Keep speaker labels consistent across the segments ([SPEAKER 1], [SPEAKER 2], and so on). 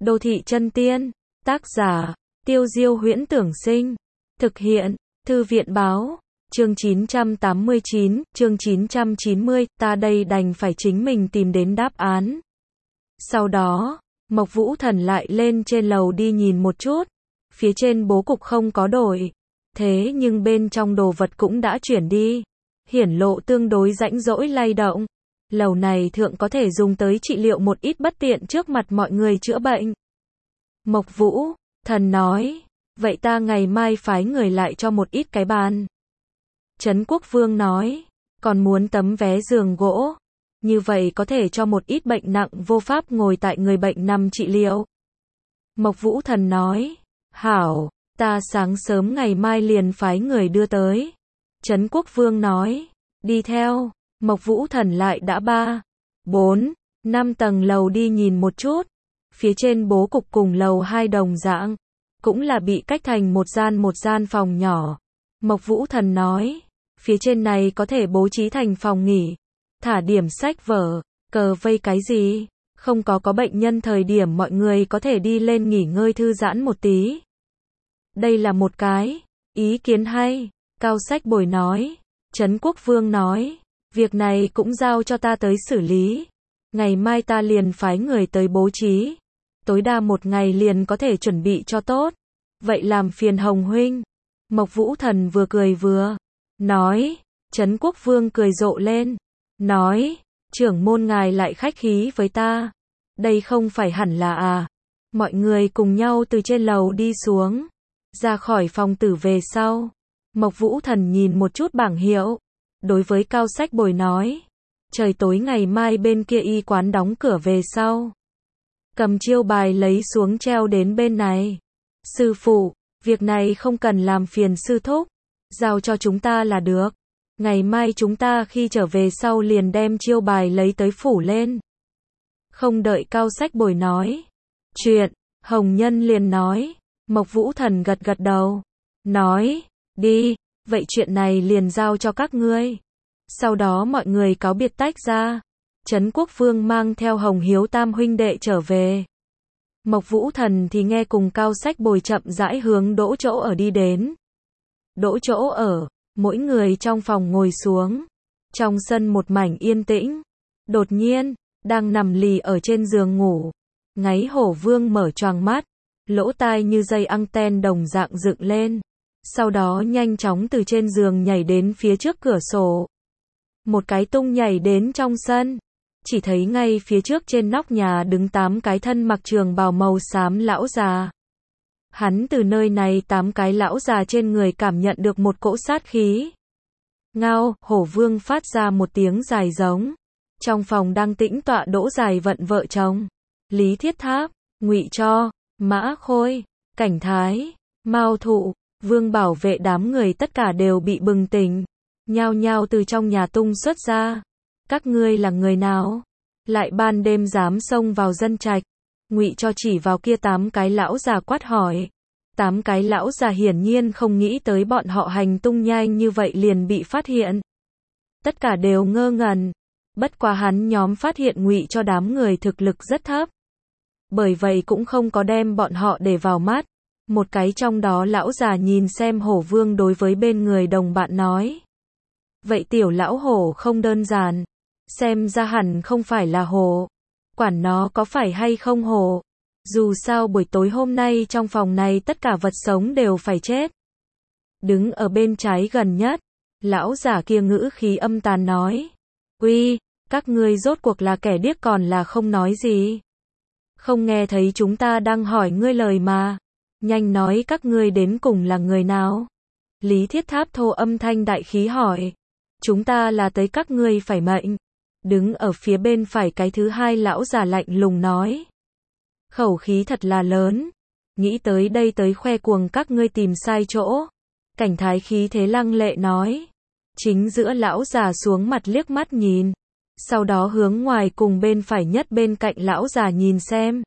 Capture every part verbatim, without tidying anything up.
[SPEAKER 1] Đô thị chân tiên, tác giả, Tiêu Diêu Huyễn Tưởng Sinh, thực hiện, Thư viện Báo, chương chín trăm tám mươi chín, chương chín trăm chín mươi, ta đây đành phải chính mình tìm đến đáp án. Sau đó, Mộc Vũ Thần lại lên trên lầu đi nhìn một chút, phía trên bố cục không có đổi, thế nhưng bên trong đồ vật cũng đã chuyển đi, hiển lộ tương đối rãnh rỗi lay động. Lầu này thượng có thể dùng tới trị liệu một ít bất tiện trước mặt mọi người chữa bệnh. Mộc Vũ Thần nói, vậy ta ngày mai phái người lại cho một ít cái bàn. Trấn Quốc Vương nói, còn muốn tấm vé giường gỗ, như vậy có thể cho một ít bệnh nặng vô pháp ngồi tại người bệnh nằm trị liệu. Mộc Vũ Thần nói, hảo, ta sáng sớm ngày mai liền phái người đưa tới. Trấn Quốc Vương nói, đi theo. Mộc Vũ Thần lại đã ba, bốn, năm tầng lầu đi nhìn một chút, phía trên bố cục cùng lầu hai đồng dạng, cũng là bị cách thành một gian một gian phòng nhỏ. Mộc Vũ Thần nói, phía trên này có thể bố trí thành phòng nghỉ, thả điểm sách vở, cờ vây cái gì, không có có bệnh nhân thời điểm mọi người có thể đi lên nghỉ ngơi thư giãn một tí. Đây là một cái ý kiến hay, Cao Sách Bồi nói. Trấn Quốc Vương nói, việc này cũng giao cho ta tới xử lý. Ngày mai ta liền phái người tới bố trí. Tối đa một ngày liền có thể chuẩn bị cho tốt. Vậy làm phiền Hồng huynh. Mộc Vũ Thần vừa cười vừa nói. Trấn Quốc Vương cười rộ lên. Nói, trưởng môn ngài lại khách khí với ta. Đây không phải hẳn là à. Mọi người cùng nhau từ trên lầu đi xuống. Ra khỏi phòng tử về sau. Mộc Vũ Thần nhìn một chút bảng hiệu. Đối với Cao Sách Bồi nói, trời tối ngày mai bên kia y quán đóng cửa về sau. Cầm chiêu bài lấy xuống treo đến bên này. Sư phụ, việc này không cần làm phiền sư thúc, giao cho chúng ta là được. Ngày mai chúng ta khi trở về sau liền đem chiêu bài lấy tới phủ lên. Không đợi Cao Sách Bồi nói chuyện, Hồng Nhân liền nói. Mộc Vũ Thần gật gật đầu, nói, đi. Vậy chuyện này liền giao cho các ngươi. Sau đó mọi người cáo biệt tách ra. Trấn Quốc Vương mang theo Hồng Hiếu tam huynh đệ trở về. Mộc Vũ Thần thì nghe cùng Cao Sách Bồi chậm rãi hướng đỗ chỗ ở đi đến. Đỗ chỗ ở, mỗi người trong phòng ngồi xuống. Trong sân một mảnh yên tĩnh. Đột nhiên, đang nằm lì ở trên giường ngủ. Ngáy Hổ Vương mở choàng mắt. Lỗ tai như dây anten đồng dạng dựng lên. Sau đó nhanh chóng từ trên giường nhảy đến phía trước cửa sổ. Một cái tung nhảy đến trong sân. Chỉ thấy ngay phía trước trên nóc nhà đứng tám cái thân mặc trường bào màu xám lão già. Hắn từ nơi này tám cái lão già trên người cảm nhận được một cỗ sát khí. Ngao, Hổ Vương phát ra một tiếng dài giống. Trong phòng đang tĩnh tọa Đỗ Dài Vận vợ chồng. Lý Thiết Tháp, Ngụy Cho, Mã Khôi, Cảnh Thái, Mao Thụ. Vương Bảo Vệ đám người tất cả đều bị bừng tỉnh, nhao nhao từ trong nhà tung xuất ra. Các ngươi là người nào? Lại ban đêm dám xông vào dân trạch? Ngụy Cho chỉ vào kia tám cái lão già quát hỏi. Tám cái lão già hiển nhiên không nghĩ tới bọn họ hành tung nhanh như vậy liền bị phát hiện. Tất cả đều ngơ ngẩn. Bất quá hắn nhóm phát hiện Ngụy Cho đám người thực lực rất thấp. Bởi vậy cũng không có đem bọn họ để vào mắt. Một cái trong đó lão già nhìn xem Hổ Vương đối với bên người đồng bạn nói. Vậy tiểu lão hổ không đơn giản. Xem ra hẳn không phải là hổ. Quản nó có phải hay không hổ. Dù sao buổi tối hôm nay trong phòng này tất cả vật sống đều phải chết. Đứng ở bên trái gần nhất. Lão già kia ngữ khí âm tàn nói. Uy, các ngươi rốt cuộc là kẻ điếc còn là không nói gì. Không nghe thấy chúng ta đang hỏi ngươi lời mà. Nhanh nói các ngươi đến cùng là người nào? Lý Thiết Tháp thô âm thanh đại khí hỏi. Chúng ta là tới các ngươi phải mệnh. Đứng ở phía bên phải cái thứ hai lão già lạnh lùng nói. Khẩu khí thật là lớn. Nghĩ tới đây tới khoe cuồng các ngươi tìm sai chỗ. Cảnh Thái khí thế lăng lệ nói. Chính giữa lão già xuống mặt liếc mắt nhìn. Sau đó hướng ngoài cùng bên phải nhất bên cạnh lão già nhìn xem.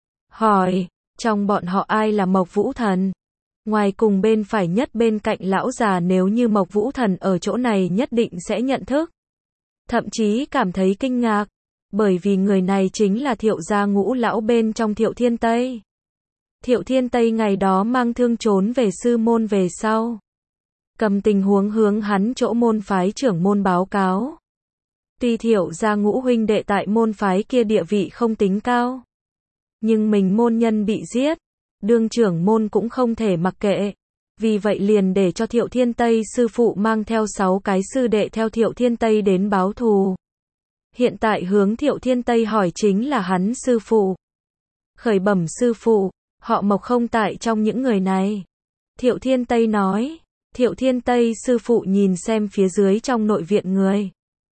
[SPEAKER 1] Hỏi. Trong bọn họ ai là Mộc Vũ Thần? Ngoài cùng bên phải nhất bên cạnh lão già nếu như Mộc Vũ Thần ở chỗ này nhất định sẽ nhận thức. Thậm chí cảm thấy kinh ngạc. Bởi vì người này chính là Thiệu gia ngũ lão bên trong Thiệu Thiên Tây. Thiệu Thiên Tây ngày đó mang thương trốn về sư môn về sau. Cầm tình huống hướng hắn chỗ môn phái trưởng môn báo cáo. Tuy Thiệu gia ngũ huynh đệ tại môn phái kia địa vị không tính cao. Nhưng mình môn nhân bị giết. Đương trưởng môn cũng không thể mặc kệ. Vì vậy liền để cho Thiệu Thiên Tây sư phụ mang theo sáu cái sư đệ theo Thiệu Thiên Tây đến báo thù. Hiện tại hướng Thiệu Thiên Tây hỏi chính là hắn sư phụ. Khởi bẩm sư phụ, họ Mộc không tại trong những người này. Thiệu Thiên Tây nói. Thiệu Thiên Tây sư phụ nhìn xem phía dưới trong nội viện người.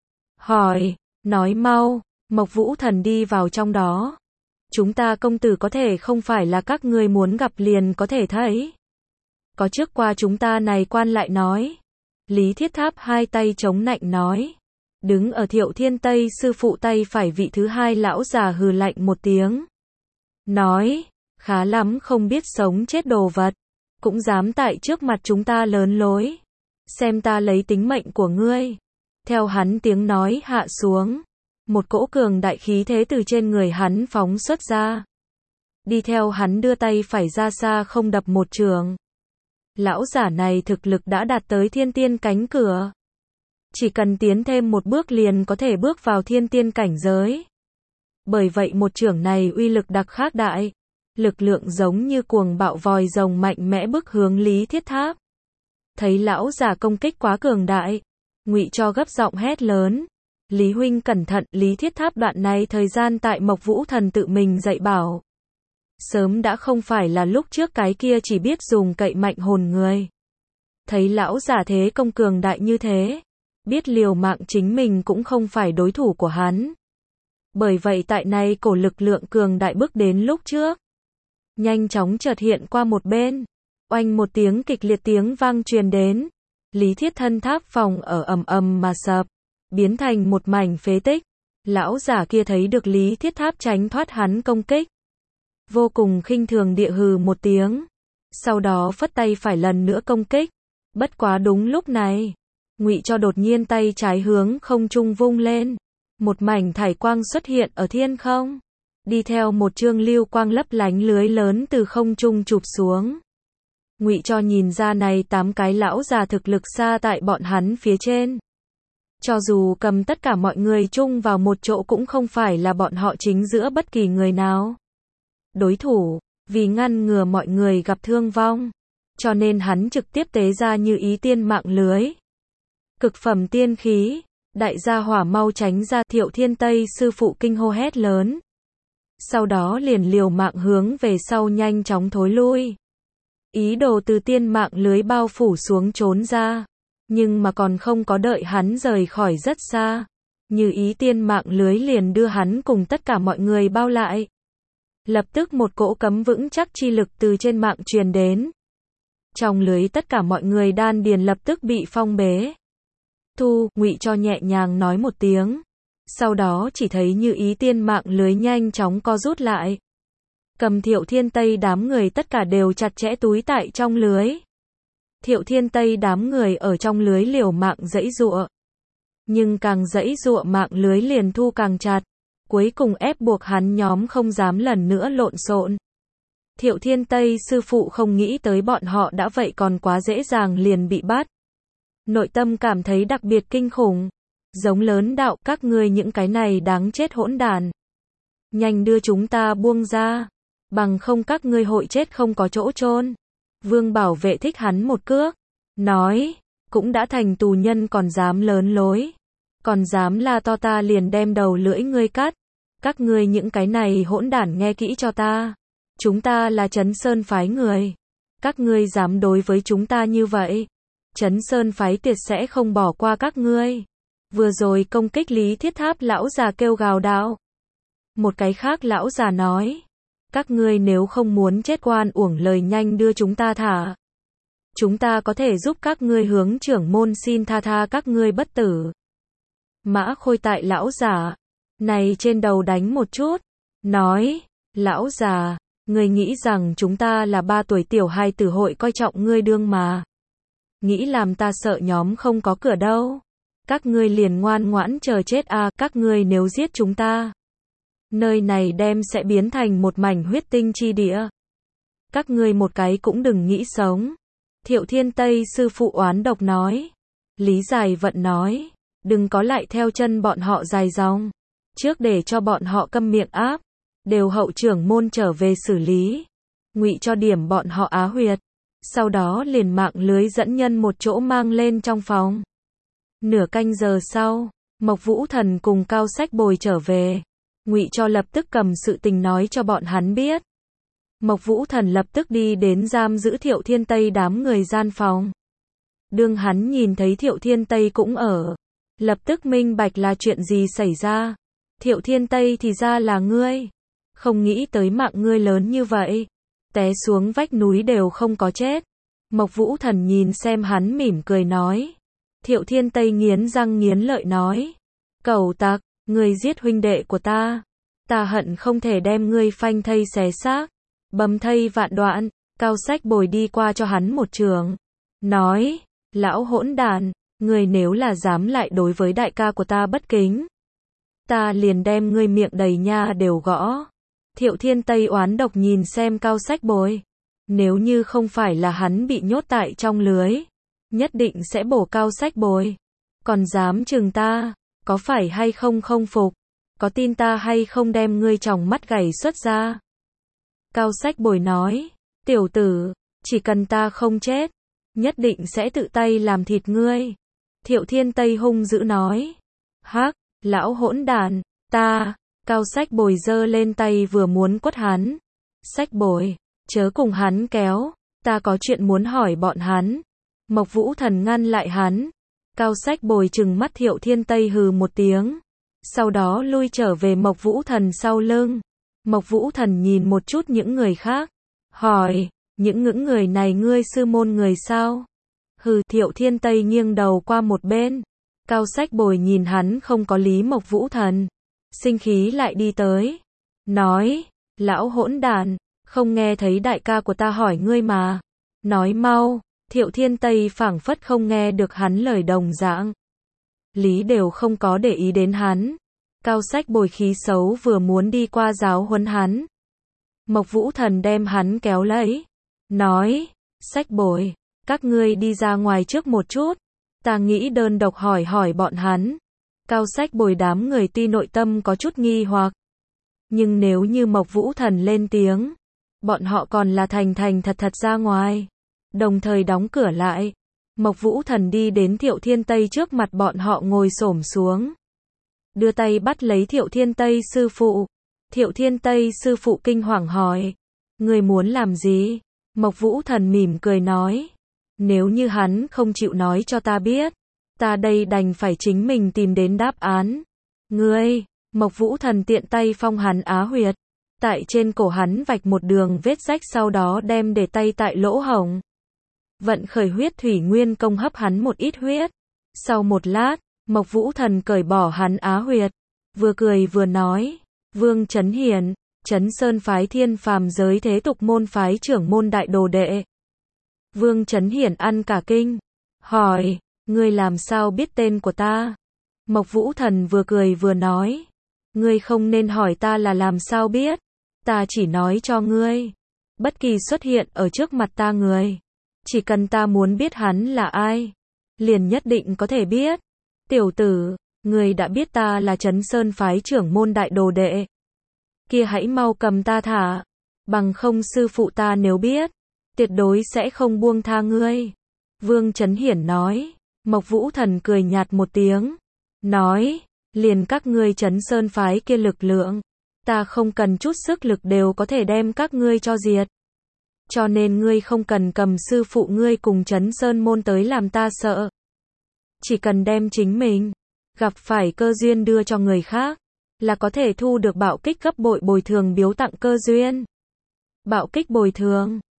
[SPEAKER 1] Hỏi, nói mau, Mộc Vũ Thần đi vào trong đó. Chúng ta công tử có thể không phải là các ngươi muốn gặp liền có thể thấy. Có trước qua chúng ta này quan lại nói. Lý Thiết Tháp hai tay chống nạnh nói. Đứng ở Thiệu Thiên Tây sư phụ tay phải vị thứ hai lão già hừ lạnh một tiếng. Nói, khá lắm không biết sống chết đồ vật. Cũng dám tại trước mặt chúng ta lớn lối. Xem ta lấy tính mệnh của ngươi. Theo hắn tiếng nói hạ xuống. Một cỗ cường đại khí thế từ trên người hắn phóng xuất ra. Đi theo hắn đưa tay phải ra xa không đập một trường. Lão giả này thực lực đã đạt tới thiên tiên cánh cửa. Chỉ cần tiến thêm một bước liền có thể bước vào thiên tiên cảnh giới. Bởi vậy một chưởng này uy lực đặc khác đại. Lực lượng giống như cuồng bạo vòi rồng mạnh mẽ bức hướng Lý Thiết Tháp. Thấy lão giả công kích quá cường đại. Ngụy Cho gấp giọng hét lớn. Lý huynh cẩn thận, Lý Thiết Tháp đoạn này thời gian tại Mộc Vũ Thần tự mình dạy bảo. Sớm đã không phải là lúc trước cái kia chỉ biết dùng cậy mạnh hồn người. Thấy lão giả thế công cường đại như thế. Biết liều mạng chính mình cũng không phải đối thủ của hắn. Bởi vậy tại này cổ lực lượng cường đại bước đến lúc trước. Nhanh chóng chợt hiện qua một bên. Oanh một tiếng kịch liệt tiếng vang truyền đến. Lý Thiết thân tháp phòng ở ầm ầm mà sập. Biến thành một mảnh phế tích. Lão giả kia thấy được Lý Thiết Tháp tránh thoát hắn công kích. Vô cùng khinh thường địa hừ một tiếng. Sau đó phất tay phải lần nữa công kích. Bất quá đúng lúc này. Ngụy Cho đột nhiên tay trái hướng không trung vung lên. Một mảnh thải quang xuất hiện ở thiên không. Đi theo một chương lưu quang lấp lánh lưới lớn từ không trung chụp xuống. Ngụy Cho nhìn ra này tám cái lão già thực lực xa tại bọn hắn phía trên. Cho dù cầm tất cả mọi người chung vào một chỗ cũng không phải là bọn họ chính giữa bất kỳ người nào. Đối thủ, vì ngăn ngừa mọi người gặp thương vong. Cho nên hắn trực tiếp tế ra Như Ý tiên mạng lưới. Cực phẩm tiên khí, đại gia hỏa mau tránh ra. Thiệu Thiên Tây sư phụ kinh hô hét lớn. Sau đó liền liều mạng hướng về sau nhanh chóng thối lui. Ý đồ từ tiên mạng lưới bao phủ xuống trốn ra. Nhưng mà còn không có đợi hắn rời khỏi rất xa. Như Ý tiên mạng lưới liền đưa hắn cùng tất cả mọi người bao lại. Lập tức một cỗ cấm vững chắc chi lực từ trên mạng truyền đến. Trong lưới tất cả mọi người đan điền lập tức bị phong bế. Thu, Ngụy Cho nhẹ nhàng nói một tiếng. Sau đó chỉ thấy Như Ý tiên mạng lưới nhanh chóng co rút lại. Cầm Thiệu Thiên Tây đám người tất cả đều chặt chẽ túi tại trong lưới. Thiệu Thiên Tây đám người ở trong lưới liều mạng giãy giụa. Nhưng càng giãy giụa mạng lưới liền thu càng chặt. Cuối cùng ép buộc hắn nhóm không dám lần nữa lộn xộn. Thiệu Thiên Tây sư phụ không nghĩ tới bọn họ đã vậy còn quá dễ dàng liền bị bắt. Nội tâm cảm thấy đặc biệt kinh khủng. Giống lớn đạo, các ngươi những cái này đáng chết hỗn đàn. Nhanh đưa chúng ta buông ra. Bằng không các ngươi hội chết không có chỗ chôn. Vương Bảo Vệ thích hắn một cước. Nói, cũng đã thành tù nhân còn dám lớn lối. Còn dám la to ta liền đem đầu lưỡi ngươi cắt. Các ngươi những cái này hỗn đản nghe kỹ cho ta. Chúng ta là Trấn Sơn phái người. Các ngươi dám đối với chúng ta như vậy. Trấn Sơn phái tuyệt sẽ không bỏ qua các ngươi. Vừa rồi công kích Lý Thiết Tháp lão già kêu gào đạo. Một cái khác lão già nói. Các ngươi nếu không muốn chết oan uổng lời nhanh đưa chúng ta thả. Chúng ta có thể giúp các ngươi hướng trưởng môn xin tha tha các ngươi bất tử. Mã Khôi tại lão già này trên đầu đánh một chút. Nói, lão già, ngươi nghĩ rằng chúng ta là ba tuổi tiểu hài tử hội coi trọng ngươi đương mà. Nghĩ làm ta sợ nhóm không có cửa đâu. Các ngươi liền ngoan ngoãn chờ chết à, các ngươi nếu giết chúng ta. Nơi này đem sẽ biến thành một mảnh huyết tinh chi địa. Các ngươi một cái cũng đừng nghĩ sống. Thiệu Thiên Tây sư phụ oán độc nói. Lý Giải Vận nói. Đừng có lại theo chân bọn họ dài dòng. Trước để cho bọn họ câm miệng áp. Đều hậu trưởng môn trở về xử lý. Ngụy cho điểm bọn họ á huyệt. Sau đó liền mạng lưới dẫn nhân một chỗ mang lên trong phòng. Nửa canh giờ sau, Mộc Vũ Thần cùng Cao Sách Bồi trở về. Ngụy cho lập tức cầm sự tình nói cho bọn hắn biết. Mộc Vũ Thần lập tức đi đến giam giữ Thiệu Thiên Tây đám người gian phòng. Đương hắn nhìn thấy Thiệu Thiên Tây cũng ở, lập tức minh bạch là chuyện gì xảy ra. Thiệu Thiên Tây thì ra là ngươi. Không nghĩ tới mạng ngươi lớn như vậy. Té xuống vách núi đều không có chết. Mộc Vũ Thần nhìn xem hắn mỉm cười nói. Thiệu Thiên Tây nghiến răng nghiến lợi nói. Cẩu tặc, ngươi giết huynh đệ của ta. Ta hận không thể đem ngươi phanh thây xé xác. Bầm thây vạn đoạn. Cao Sách Bồi đi qua cho hắn một trường. Nói. Lão hỗn đàn. Ngươi nếu là dám lại đối với đại ca của ta bất kính. Ta liền đem ngươi miệng đầy nha đều gõ. Thiệu Thiên Tây oán độc nhìn xem Cao Sách Bồi. Nếu như không phải là hắn bị nhốt tại trong lưới. Nhất định sẽ bổ Cao Sách Bồi. Còn dám chừng ta. Có phải hay không không phục. Có tin ta hay không đem ngươi tròng mắt gảy xuất ra. Cao Sách Bồi nói. Tiểu tử. Chỉ cần ta không chết. Nhất định sẽ tự tay làm thịt ngươi. Thiệu Thiên Tây hung dữ nói. Hắc. Lão hỗn đàn. Ta. Cao Sách Bồi giơ lên tay vừa muốn quất hắn. Sách Bồi. Chớ cùng hắn kéo. Ta có chuyện muốn hỏi bọn hắn. Mộc Vũ Thần ngăn lại hắn. Cao Sách Bồi trừng mắt Thiệu Thiên Tây hừ một tiếng. Sau đó lui trở về Mộc Vũ Thần sau lưng. Mộc Vũ Thần nhìn một chút những người khác. Hỏi. Những những người này ngươi sư môn người sao? Hừ. Thiệu Thiên Tây nghiêng đầu qua một bên. Cao Sách Bồi nhìn hắn không có lý Mộc Vũ Thần. Sinh khí lại đi tới. Nói. Lão hỗn đàn. Không nghe thấy đại ca của ta hỏi ngươi mà. Nói mau. Thiệu Thiên Tây phảng phất không nghe được hắn lời đồng dạng. Lý đều không có để ý đến hắn. Cao Sách Bồi khí xấu vừa muốn đi qua giáo huấn hắn. Mộc Vũ Thần đem hắn kéo lấy. Nói. Sách Bồi. Các ngươi đi ra ngoài trước một chút. Ta nghĩ đơn độc hỏi hỏi bọn hắn. Cao Sách Bồi đám người tuy nội tâm có chút nghi hoặc. Nhưng nếu như Mộc Vũ Thần lên tiếng. Bọn họ còn là thành thành thật thật ra ngoài. Đồng thời đóng cửa lại. Mộc Vũ Thần đi đến Thiệu Thiên Tây trước mặt bọn họ ngồi xổm xuống. Đưa tay bắt lấy Thiệu Thiên Tây sư phụ. Thiệu Thiên Tây sư phụ kinh hoàng hỏi. Ngươi muốn làm gì? Mộc Vũ Thần mỉm cười nói. Nếu như hắn không chịu nói cho ta biết. Ta đây đành phải chính mình tìm đến đáp án. Ngươi, Mộc Vũ Thần tiện tay phong hắn á huyệt. Tại trên cổ hắn vạch một đường vết rách sau đó đem để tay tại lỗ hổng. Vận khởi huyết thủy nguyên công hấp hắn một ít huyết. Sau một lát, Mộc Vũ Thần cởi bỏ hắn á huyệt. Vừa cười vừa nói. Vương Chấn Hiển, Chấn Sơn phái Thiên Phàm giới thế tục môn phái trưởng môn đại đồ đệ. Vương Chấn Hiển ăn cả kinh. Hỏi. Ngươi làm sao biết tên của ta? Mộc Vũ Thần vừa cười vừa nói. Ngươi không nên hỏi ta là làm sao biết. Ta chỉ nói cho ngươi. Bất kỳ xuất hiện ở trước mặt ta người. Chỉ cần ta muốn biết hắn là ai. Liền nhất định có thể biết. Tiểu tử, ngươi đã biết ta là Chấn Sơn phái trưởng môn đại đồ đệ. Kia hãy mau cầm ta thả. Bằng không sư phụ ta nếu biết. Tuyệt đối sẽ không buông tha ngươi. Vương Chấn Hiển nói. Mộc Vũ Thần cười nhạt một tiếng. Nói. Liền các ngươi Chấn Sơn phái kia lực lượng. Ta không cần chút sức lực đều có thể đem các ngươi cho diệt. Cho nên ngươi không cần cầm sư phụ ngươi cùng Chấn Sơn môn tới làm ta sợ. Chỉ cần đem chính mình gặp phải cơ duyên đưa cho người khác. Là có thể thu được bạo kích gấp bội bồi thường biếu tặng cơ duyên. Bạo kích bồi thường.